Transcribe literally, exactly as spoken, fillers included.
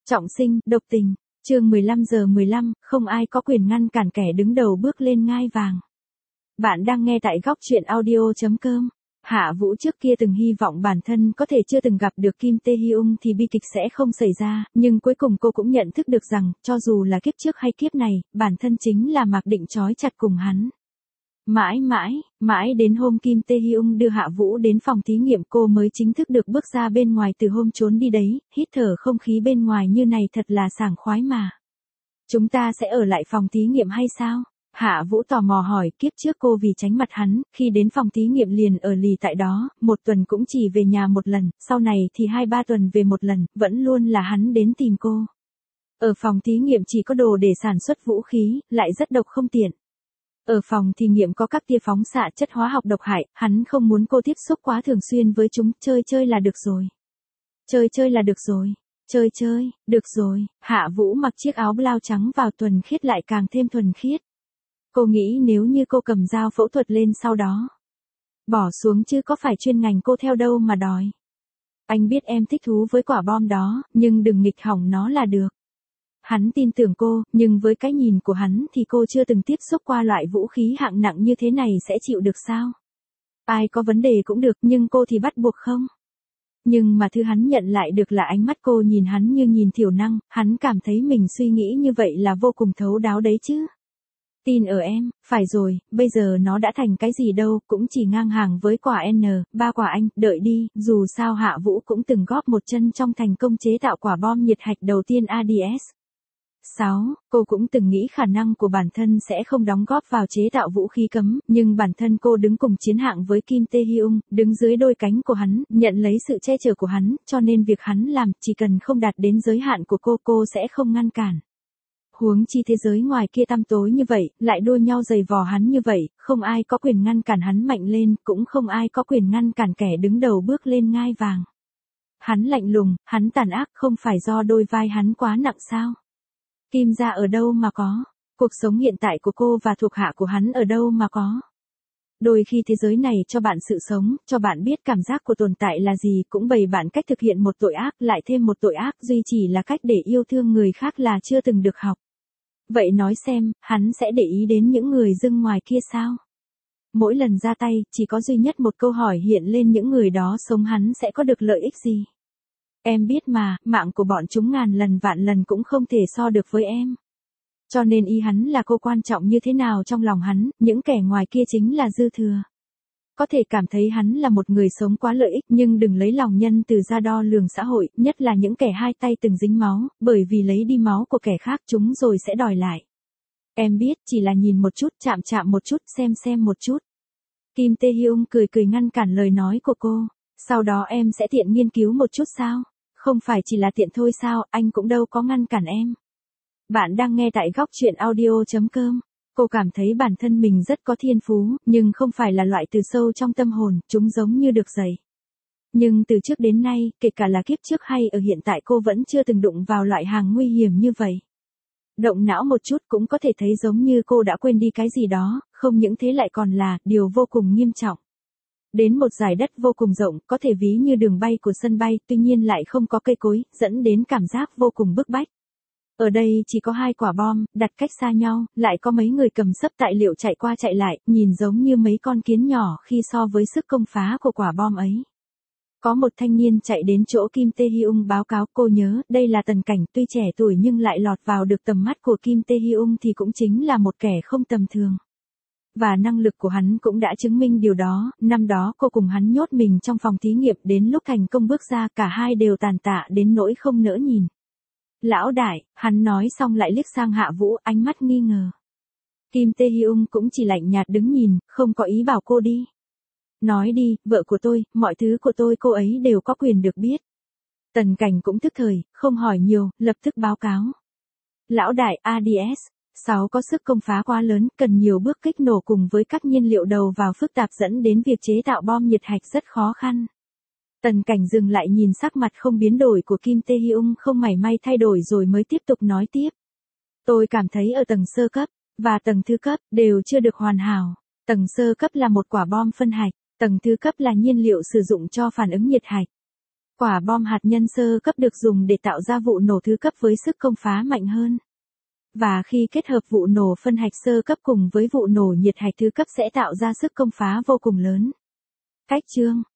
Trọng sinh, độc tình, chương mười lăm giờ mười lăm, không ai có quyền ngăn cản kẻ đứng đầu bước lên ngai vàng. Bạn đang nghe tại góc truyện audio chấm com. Hạ Vũ trước kia từng hy vọng bản thân có thể chưa từng gặp được Kim Tae Hyung thì bi kịch sẽ không xảy ra, nhưng cuối cùng cô cũng nhận thức được rằng, cho dù là kiếp trước hay kiếp này, bản thân chính là Mạc Định trói chặt cùng hắn. Mãi mãi, mãi đến hôm Kim Tae Hyung đưa Hạ Vũ đến phòng thí nghiệm cô mới chính thức được bước ra bên ngoài từ hôm trốn đi đấy, hít thở không khí bên ngoài như này thật là sảng khoái mà. Chúng ta sẽ ở lại phòng thí nghiệm hay sao? Hạ Vũ tò mò hỏi, kiếp trước cô vì tránh mặt hắn, khi đến phòng thí nghiệm liền ở lì tại đó, một tuần cũng chỉ về nhà một lần, sau này thì hai ba tuần về một lần, vẫn luôn là hắn đến tìm cô. Ở phòng thí nghiệm chỉ có đồ để sản xuất vũ khí, lại rất độc không tiện. Ở phòng thí nghiệm có các tia phóng xạ chất hóa học độc hại, hắn không muốn cô tiếp xúc quá thường xuyên với chúng, chơi chơi là được rồi. Chơi chơi là được rồi. Chơi chơi, được rồi. Hạ Vũ mặc chiếc áo blau trắng vào thuần khiết lại càng thêm thuần khiết. Cô nghĩ nếu như cô cầm dao phẫu thuật lên sau đó. Bỏ xuống chứ có phải chuyên ngành cô theo đâu mà đòi. Anh biết em thích thú với quả bom đó, nhưng đừng nghịch hỏng nó là được. Hắn tin tưởng cô, nhưng với cái nhìn của hắn thì cô chưa từng tiếp xúc qua loại vũ khí hạng nặng như thế này sẽ chịu được sao? Ai có vấn đề cũng được nhưng cô thì bắt buộc không? Nhưng mà thứ hắn nhận lại được là ánh mắt cô nhìn hắn như nhìn thiểu năng, hắn cảm thấy mình suy nghĩ như vậy là vô cùng thấu đáo đấy chứ. Tin ở em, phải rồi, bây giờ nó đã thành cái gì đâu, cũng chỉ ngang hàng với quả N, ba quả anh, đợi đi, dù sao Hạ Vũ cũng từng góp một chân trong thành công chế tạo quả bom nhiệt hạch đầu tiên A D S. sáu. Cô cũng từng nghĩ khả năng của bản thân sẽ không đóng góp vào chế tạo vũ khí cấm, nhưng bản thân cô đứng cùng chiến hạng với Kim Tae Hyung, đứng dưới đôi cánh của hắn, nhận lấy sự che chở của hắn, cho nên việc hắn làm, chỉ cần không đạt đến giới hạn của cô, cô sẽ không ngăn cản. Huống chi thế giới ngoài kia tăm tối như vậy, lại đua nhau giày vò hắn như vậy, không ai có quyền ngăn cản hắn mạnh lên, cũng không ai có quyền ngăn cản kẻ đứng đầu bước lên ngai vàng. Hắn lạnh lùng, hắn tàn ác, không phải do đôi vai hắn quá nặng sao? Kim gia ở đâu mà có? Cuộc sống hiện tại của cô và thuộc hạ của hắn ở đâu mà có? Đôi khi thế giới này cho bạn sự sống, cho bạn biết cảm giác của tồn tại là gì, cũng bày bạn cách thực hiện một tội ác, lại thêm một tội ác, duy chỉ là cách để yêu thương người khác là chưa từng được học. Vậy nói xem, hắn sẽ để ý đến những người dưng ngoài kia sao? Mỗi lần ra tay, chỉ có duy nhất một câu hỏi hiện lên, những người đó sống hắn sẽ có được lợi ích gì? Em biết mà, mạng của bọn chúng ngàn lần vạn lần cũng không thể so được với em. Cho nên ý hắn là cô quan trọng như thế nào trong lòng hắn, những kẻ ngoài kia chính là dư thừa. Có thể cảm thấy hắn là một người sống quá lợi ích, nhưng đừng lấy lòng nhân từ ra đo lường xã hội, nhất là những kẻ hai tay từng dính máu, bởi vì lấy đi máu của kẻ khác chúng rồi sẽ đòi lại. Em biết, chỉ là nhìn một chút, chạm chạm một chút, xem xem một chút. Kim Tae Hyung cười cười ngăn cản lời nói của cô. Sau đó em sẽ tiện nghiên cứu một chút sao? Không phải chỉ là tiện thôi sao, anh cũng đâu có ngăn cản em. Bạn đang nghe tại góc truyện audio chấm com. Cô cảm thấy bản thân mình rất có thiên phú, nhưng không phải là loại từ sâu trong tâm hồn, chúng giống như được dày. Nhưng từ trước đến nay, kể cả là kiếp trước hay ở hiện tại cô vẫn chưa từng đụng vào loại hàng nguy hiểm như vậy. Động não một chút cũng có thể thấy giống như cô đã quên đi cái gì đó, không những thế lại còn là điều vô cùng nghiêm trọng. Đến một dải đất vô cùng rộng, có thể ví như đường bay của sân bay, tuy nhiên lại không có cây cối, dẫn đến cảm giác vô cùng bức bách. Ở đây chỉ có hai quả bom, đặt cách xa nhau, lại có mấy người cầm xấp tài liệu chạy qua chạy lại, nhìn giống như mấy con kiến nhỏ khi so với sức công phá của quả bom ấy. Có một thanh niên chạy đến chỗ Kim Tae Hyung báo cáo, cô nhớ, đây là Tần Cảnh, tuy trẻ tuổi nhưng lại lọt vào được tầm mắt của Kim Tae Hyung thì cũng chính là một kẻ không tầm thường. Và năng lực của hắn cũng đã chứng minh điều đó, năm đó cô cùng hắn nhốt mình trong phòng thí nghiệm, đến lúc thành công bước ra cả hai đều tàn tạ đến nỗi không nỡ nhìn. Lão đại, hắn nói xong lại liếc sang Hạ Vũ, ánh mắt nghi ngờ. Kim Tae Hyung cũng chỉ lạnh nhạt đứng nhìn, không có ý bảo cô đi. Nói đi, vợ của tôi, mọi thứ của tôi cô ấy đều có quyền được biết. Tần Cảnh cũng tức thời, không hỏi nhiều, lập tức báo cáo. Lão đại, A D S sáu có sức công phá quá lớn, cần nhiều bước kích nổ cùng với các nhiên liệu đầu vào phức tạp dẫn đến việc chế tạo bom nhiệt hạch rất khó khăn. Tần Cảnh dừng lại nhìn sắc mặt không biến đổi của Kim Tae Hyung không mảy may thay đổi rồi mới tiếp tục nói tiếp. Tôi cảm thấy ở tầng sơ cấp, và tầng thứ cấp, đều chưa được hoàn hảo. Tầng sơ cấp là một quả bom phân hạch, tầng thứ cấp là nhiên liệu sử dụng cho phản ứng nhiệt hạch. Quả bom hạt nhân sơ cấp được dùng để tạo ra vụ nổ thứ cấp với sức công phá mạnh hơn. Và khi kết hợp vụ nổ phân hạch sơ cấp cùng với vụ nổ nhiệt hạch thứ cấp sẽ tạo ra sức công phá vô cùng lớn. Cách chương